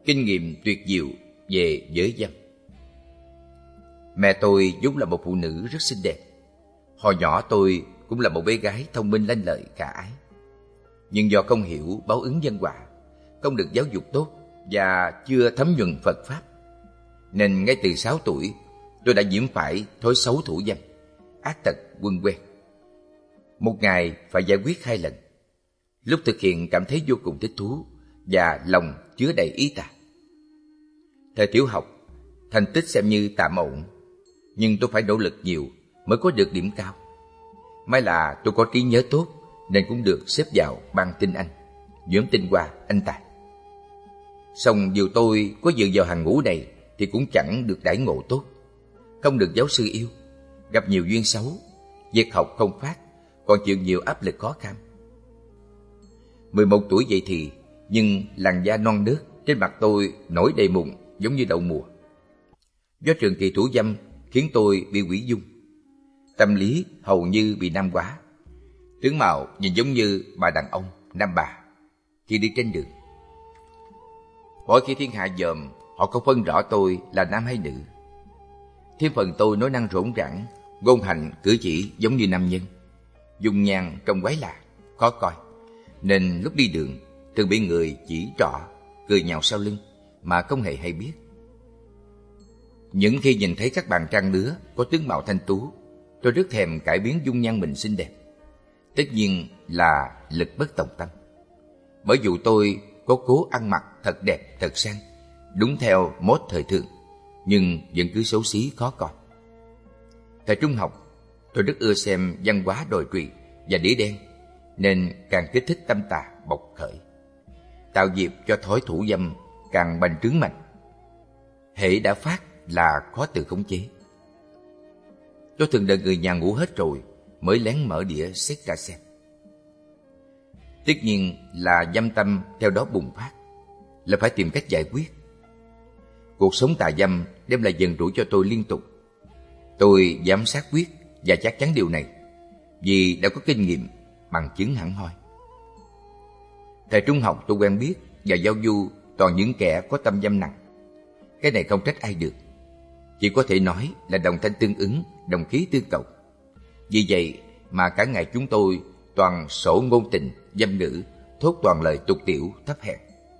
kinh nghiệm tuyệt diệu về giới dâm. Mẹ tôi vốn là một phụ nữ rất xinh đẹp. Hồi nhỏ tôi cũng là một bé gái thông minh lanh lợi khả ái. Nhưng do không hiểu báo ứng nhân quả, không được giáo dục tốt và chưa thấm nhuần Phật Pháp, nên ngay từ 6 tuổi tôi đã nhiễm phải thói xấu thủ dâm, ác tật quân quen. Một ngày phải giải quyết 2 lần. Lúc thực hiện cảm thấy vô cùng thích thú và lòng chứa đầy ý tà. Thời tiểu học, thành tích xem như tạm ổn, nhưng tôi phải nỗ lực nhiều mới có được điểm cao. May là tôi có trí nhớ tốt nên cũng được xếp vào ban tinh Anh, nhóm tinh hoa anh tài. Song dù tôi có dự vào hàng ngũ này thì cũng chẳng được đãi ngộ tốt, không được giáo sư yêu, gặp nhiều duyên xấu, việc học không phát, còn chịu nhiều áp lực khó khăn. 11 tuổi vậy thì, nhưng làn da non nớt trên mặt tôi nổi đầy mụn giống như đậu mùa. Do trường kỳ thủ dâm khiến tôi bị hủy dung, tâm lý hầu như bị nam hóa, tướng mạo nhìn giống như bà đàn ông nam bà khi đi trên đường. Mỗi khi thiên hạ dòm, họ không phân rõ tôi là nam hay nữ. Thêm phần tôi nói năng rỗng rãng, ngôn hành cử chỉ giống như nam nhân, dung nhan trông quái lạ, khó coi, nên lúc đi đường thường bị người chỉ trỏ, cười nhạo sau lưng mà không hề hay biết. Những khi nhìn thấy các bạn trang lứa có tướng mạo thanh tú, tôi rất thèm cải biến dung nhan mình xinh đẹp. Tất nhiên là lực bất tòng tâm. Bởi dù tôi có cố ăn mặc thật đẹp, thật sang, đúng theo mốt thời thượng, nhưng vẫn cứ xấu xí khó coi. Thời trung học, tôi rất ưa xem văn hóa đồi trụy và đĩa đen, nên càng kích thích tâm tà bộc khởi, tạo dịp cho thói thủ dâm càng bành trướng mạnh. Hễ đã phát là khó tự khống chế. Tôi thường đợi người nhà ngủ hết rồi mới lén mở đĩa xét ra xem. Tất nhiên là dâm tâm theo đó bùng phát, là phải tìm cách giải quyết. Cuộc sống tà dâm đem lại dần rủi cho tôi liên tục. Tôi dám xác quyết và chắc chắn điều này, vì đã có kinh nghiệm, bằng chứng hẳn hoi. Thời trung học tôi quen biết và giao du toàn những kẻ có tâm dâm nặng. Cái này không trách ai được, chỉ có thể nói là đồng thanh tương ứng, đồng khí tương cầu. Vì vậy mà cả ngày chúng tôi toàn sổ ngôn tình, dâm ngữ, thốt toàn lời tục tiểu, thấp hèn.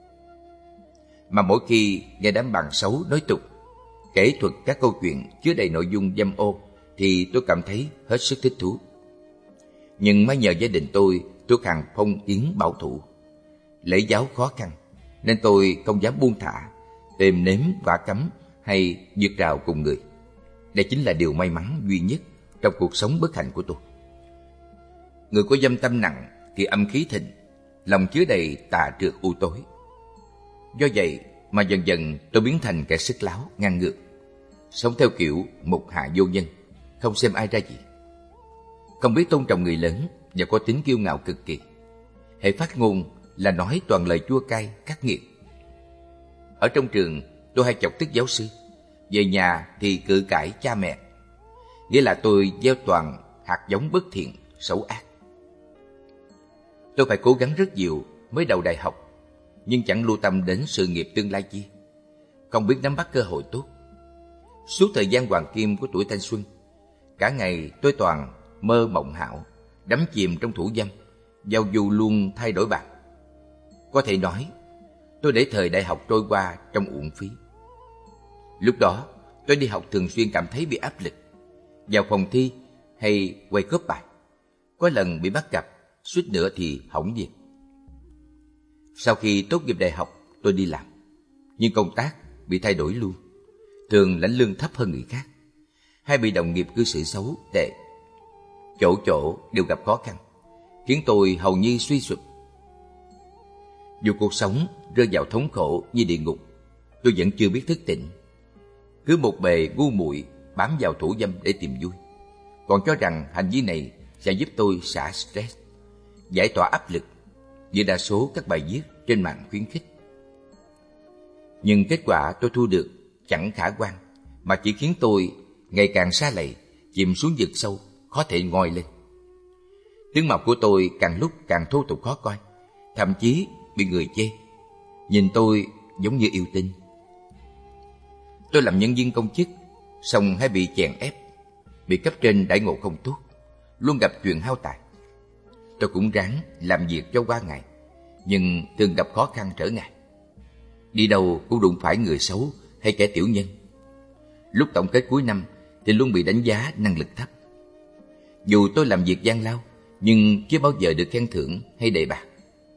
Mà mỗi khi nghe đám bạn xấu nói tục, kể thuật các câu chuyện chứa đầy nội dung dâm ô, thì tôi cảm thấy hết sức thích thú. Nhưng mới nhờ gia đình tôi thuộc hàng phong kiến bảo thủ, lễ giáo khó khăn, nên tôi không dám buông thả, tìm nếm vả cấm hay vượt rào cùng người. Đây chính là điều may mắn duy nhất trong cuộc sống bất hạnh của tôi. Người có dâm tâm nặng thì âm khí thịnh, lòng chứa đầy tà trược u tối. Do vậy mà dần dần tôi biến thành kẻ sức láo, ngang ngược, sống theo kiểu mục hạ vô nhân, không xem ai ra gì, không biết tôn trọng người lớn và có tính kiêu ngạo cực kỳ. Hễ phát ngôn là nói toàn lời chua cay, khắc nghiệt. Ở trong trường tôi hay chọc tức giáo sư, về nhà thì cự cãi cha mẹ, nghĩa là tôi gieo toàn hạt giống bất thiện, xấu ác. Tôi phải cố gắng rất nhiều mới đầu đại học, nhưng chẳng lưu tâm đến sự nghiệp tương lai chi, không biết nắm bắt cơ hội tốt. Suốt thời gian hoàng kim của tuổi thanh xuân, cả ngày tôi toàn mơ mộng hão, đắm chìm trong thủ dâm, giao du luôn thay đổi bạc. Có thể nói, tôi để thời đại học trôi qua trong uổng phí. Lúc đó, tôi đi học thường xuyên cảm thấy bị áp lực, vào phòng thi hay quay cóp bài. Có lần bị bắt gặp, suýt nữa thì hỏng việc. Sau khi tốt nghiệp đại học, tôi đi làm, nhưng công tác bị thay đổi luôn, thường lãnh lương thấp hơn người khác, hay bị đồng nghiệp cư xử xấu, tệ. Chỗ chỗ đều gặp khó khăn, khiến tôi hầu như suy sụp. Dù cuộc sống rơi vào thống khổ như địa ngục, tôi vẫn chưa biết thức tỉnh. Cứ một bề ngu muội bám vào thủ dâm để tìm vui, còn cho rằng hành vi này sẽ giúp tôi xả stress, giải tỏa áp lực, như đa số các bài viết trên mạng khuyến khích. Nhưng kết quả tôi thu được chẳng khả quan, mà chỉ khiến tôi ngày càng sa lầy, chìm xuống vực sâu, khó thể ngoi lên. Tướng mạo của tôi càng lúc càng thô tục khó coi, thậm chí bị người chê. Nhìn tôi giống như yêu tinh. Tôi làm nhân viên công chức, xong hay bị chèn ép, bị cấp trên đãi ngộ không tốt, luôn gặp chuyện hao tài. Tôi cũng ráng làm việc cho qua ngày, nhưng thường gặp khó khăn trở ngại. Đi đâu cũng đụng phải người xấu hay kẻ tiểu nhân. Lúc tổng kết cuối năm thì luôn bị đánh giá năng lực thấp. Dù tôi làm việc gian lao, nhưng chưa bao giờ được khen thưởng hay đề bạt.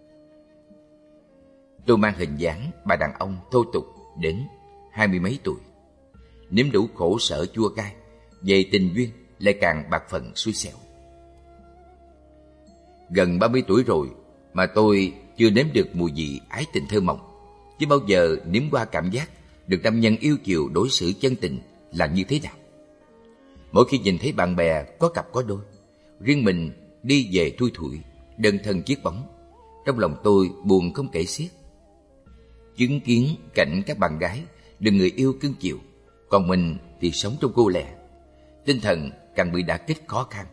Tôi mang hình dáng bà đàn ông thô tục đến 20 mấy tuổi, nếm đủ khổ sở chua cay, về tình duyên lại càng bạc phận xui xẻo. Gần 30 tuổi rồi mà tôi chưa nếm được mùi vị ái tình thơ mộng, chưa bao giờ nếm qua cảm giác được nam nhân yêu chiều đối xử chân tình là như thế nào. Mỗi khi nhìn thấy bạn bè có cặp có đôi, riêng mình đi về thui thủi, đơn thân chiếc bóng, trong lòng tôi buồn không kể xiết. Chứng kiến cảnh các bạn gái được người yêu cưng chiều, còn mình thì sống trong cô lẻ, tinh thần càng bị đả kích khó khăn.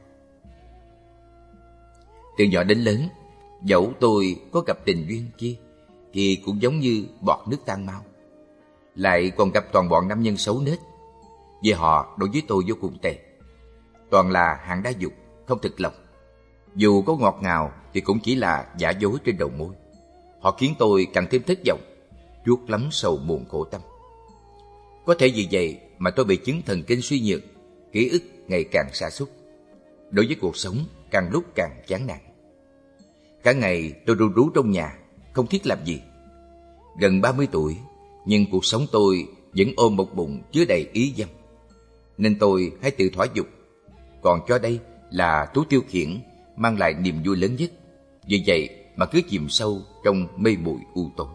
Từ nhỏ đến lớn, dẫu tôi có gặp tình duyên kia thì cũng giống như bọt nước tan mau, lại còn gặp toàn bọn nam nhân xấu nết. Vì họ đối với tôi vô cùng tệ, toàn là hạng đa dục, không thực lòng. Dù có ngọt ngào thì cũng chỉ là giả dối trên đầu môi. Họ khiến tôi càng thêm thất vọng, chuốt lắm sầu buồn khổ tâm. Có thể vì vậy mà tôi bị chứng thần kinh suy nhược, ký ức ngày càng sa sút, đối với cuộc sống càng lúc càng chán nản. Cả ngày tôi ru rú trong nhà, không thiết làm gì. Gần 30 tuổi, nhưng cuộc sống tôi vẫn ôm một bụng chứa đầy ý dâm, nên tôi hãy tự thỏa dục, còn cho đây là thú tiêu khiển mang lại niềm vui lớn nhất. Vì vậy mà cứ chìm sâu trong mê muội u tối.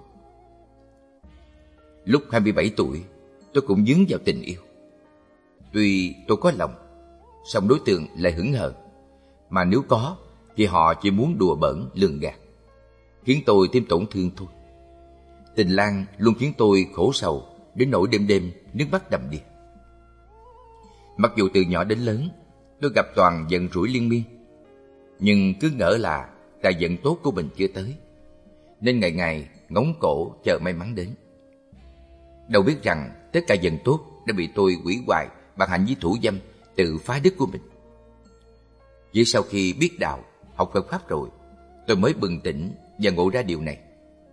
Lúc 27 tuổi, tôi cũng dướng vào tình yêu. Tuy tôi có lòng, song đối tượng lại hững hờ, mà nếu có thì họ chỉ muốn đùa bỡn lường gạt, khiến tôi thêm tổn thương thôi. Tình lang luôn khiến tôi khổ sầu đến nỗi đêm đêm nước mắt đầm đìa. Mặc dù từ nhỏ đến lớn tôi gặp toàn giận rủi liên miên, nhưng cứ ngỡ là tài vận tốt của mình chưa tới, nên ngày ngày ngóng cổ chờ may mắn đến. Đâu biết rằng tất cả vận tốt đã bị tôi hủy hoại bằng hành vi thủ dâm tự phá đức của mình. Chỉ sau khi biết đạo, học Phật Pháp rồi, tôi mới bừng tỉnh và ngộ ra điều này.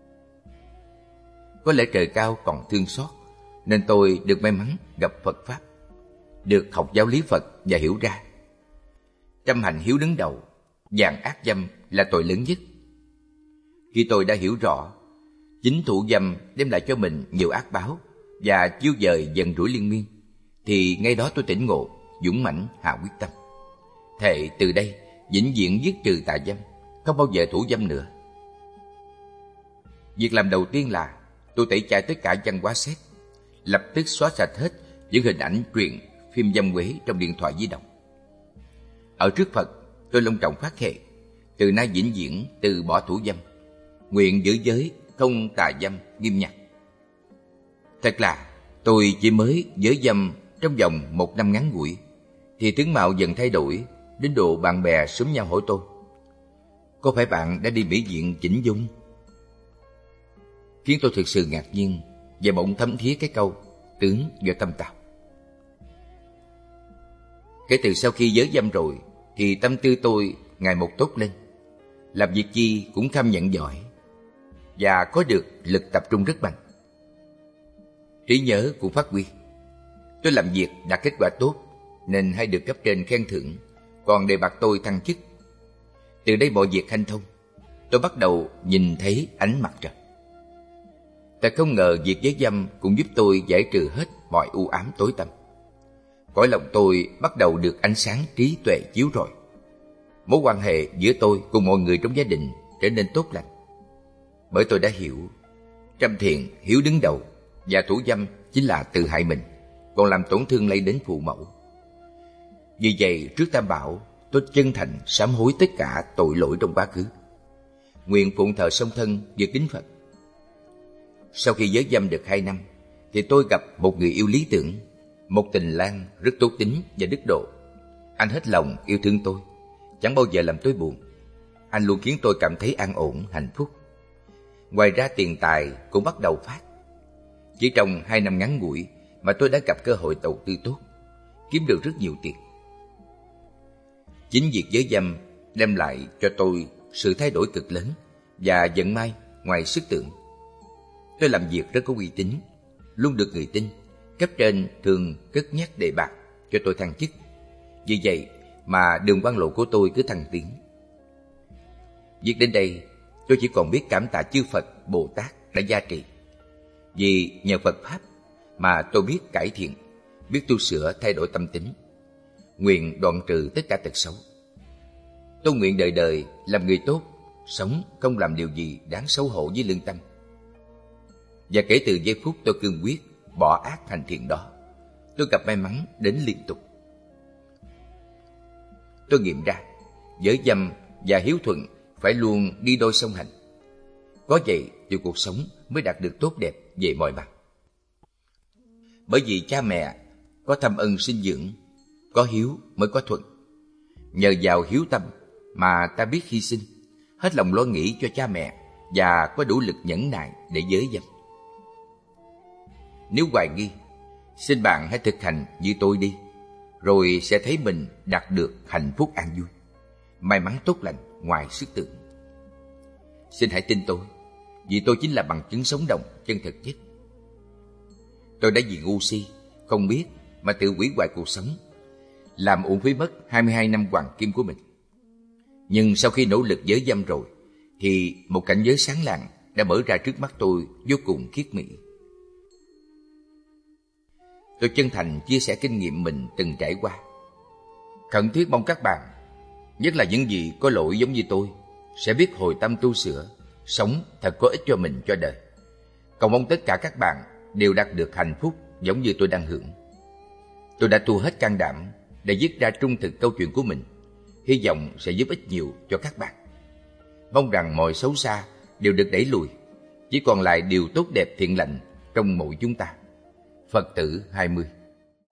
Có lẽ trời cao còn thương xót, nên tôi được may mắn gặp Phật Pháp, được học giáo lý Phật và hiểu ra trăm hành hiếu đứng đầu, vàng ác dâm là tội lớn nhất. Khi tôi đã hiểu rõ chính thủ dâm đem lại cho mình nhiều ác báo và chiêu dời giận rủi liên miên, thì ngay đó tôi tỉnh ngộ, dũng mãnh hạ quyết tâm, thệ từ đây vĩnh viễn dứt trừ tà dâm, không bao giờ thủ dâm nữa. Việc làm đầu tiên là tôi tẩy chay tất cả văn hóa xét, lập tức xóa sạch hết những hình ảnh truyện phim dâm quế trong điện thoại di động. Ở trước Phật, tôi long trọng phát thệ, từ nay vĩnh viễn từ bỏ thủ dâm, nguyện giữ giới không tà dâm nghiêm nhặt. Thật là tôi chỉ mới giới dâm trong vòng 1 năm ngắn ngủi, thì tướng mạo dần thay đổi đến độ bạn bè xúm nhau hỏi tôi: có phải bạn đã đi mỹ viện chỉnh dung? Khiến tôi thực sự ngạc nhiên và bỗng thấm thía cái câu tướng do tâm tạo. Kể từ sau khi giới dâm rồi thì tâm tư tôi ngày một tốt lên, làm việc chi cũng kham nhận giỏi và có được lực tập trung rất mạnh. Trí nhớ cũng phát huy. Tôi làm việc đạt kết quả tốt nên hay được cấp trên khen thưởng, còn đề bạt tôi thăng chức. Từ đây mọi việc hanh thông, tôi bắt đầu nhìn thấy ánh mặt trời. Thật không ngờ việc giới dâm cũng giúp tôi giải trừ hết mọi u ám tối tăm. Cõi lòng tôi bắt đầu được ánh sáng trí tuệ chiếu rọi. Mối quan hệ giữa tôi cùng mọi người trong gia đình trở nên tốt lành. Bởi tôi đã hiểu, trăm thiện hiếu đứng đầu, và thủ dâm chính là tự hại mình, còn làm tổn thương lây đến phụ mẫu. Vì vậy, trước Tam Bảo, tôi chân thành sám hối tất cả tội lỗi trong quá khứ, nguyện phụng thờ song thân và kính Phật. Sau khi giới dâm được 2 năm, thì tôi gặp một người yêu lý tưởng, một tình lang rất tốt tính và đức độ. Anh hết lòng yêu thương tôi, chẳng bao giờ làm tôi buồn. Anh luôn khiến tôi cảm thấy an ổn, hạnh phúc. Ngoài ra tiền tài cũng bắt đầu phát. Chỉ trong 2 năm ngắn ngủi mà tôi đã gặp cơ hội đầu tư tốt, kiếm được rất nhiều tiền. Chính việc giới dâm đem lại cho tôi sự thay đổi cực lớn và vận may ngoài sức tưởng. Tôi làm việc rất có uy tín, luôn được người tin, cấp trên thường cất nhắc đề bạt cho tôi thăng chức. Vì vậy mà đường quan lộ của tôi cứ thăng tiến. Việc đến đây, tôi chỉ còn biết cảm tạ chư Phật, Bồ Tát đã gia trì. Vì nhờ Phật Pháp mà tôi biết cải thiện, biết tu sửa thay đổi tâm tính, nguyện đoạn trừ tất cả tật xấu. Tôi nguyện đời đời làm người tốt, sống không làm điều gì đáng xấu hổ với lương tâm. Và kể từ giây phút tôi cương quyết bỏ ác thành thiện đó, tôi gặp may mắn đến liên tục. Tôi nghiệm ra, giới dâm và hiếu thuận phải luôn đi đôi song hành. Có vậy thì cuộc sống mới đạt được tốt đẹp về mọi mặt. Bởi vì cha mẹ có thâm ân sinh dưỡng, có hiếu mới có thuận. Nhờ vào hiếu tâm mà ta biết hy sinh, hết lòng lo nghĩ cho cha mẹ và có đủ lực nhẫn nại để giới dâm. Nếu hoài nghi, xin bạn hãy thực hành như tôi đi, rồi sẽ thấy mình đạt được hạnh phúc an vui, may mắn tốt lành ngoài sức tưởng. Xin hãy tin tôi, vì tôi chính là bằng chứng sống động chân thực nhất. Tôi đã vì ngu si, không biết mà tự hủy hoại cuộc sống, làm uổng phí mất 22 năm hoàng kim của mình. Nhưng sau khi nỗ lực giới dâm rồi, thì một cảnh giới sáng lạng đã mở ra trước mắt tôi vô cùng khiết mỹ. Tôi chân thành chia sẻ kinh nghiệm mình từng trải qua. Khẩn thiết mong các bạn, nhất là những gì có lỗi giống như tôi, sẽ biết hồi tâm tu sửa, sống thật có ích cho mình cho đời. Cầu mong tất cả các bạn đều đạt được hạnh phúc giống như tôi đang hưởng. Tôi đã tu hết can đảm để viết ra trung thực câu chuyện của mình, hy vọng sẽ giúp ích nhiều cho các bạn. Mong rằng mọi xấu xa đều được đẩy lùi, chỉ còn lại điều tốt đẹp thiện lành trong mỗi chúng ta. Phật tử 20.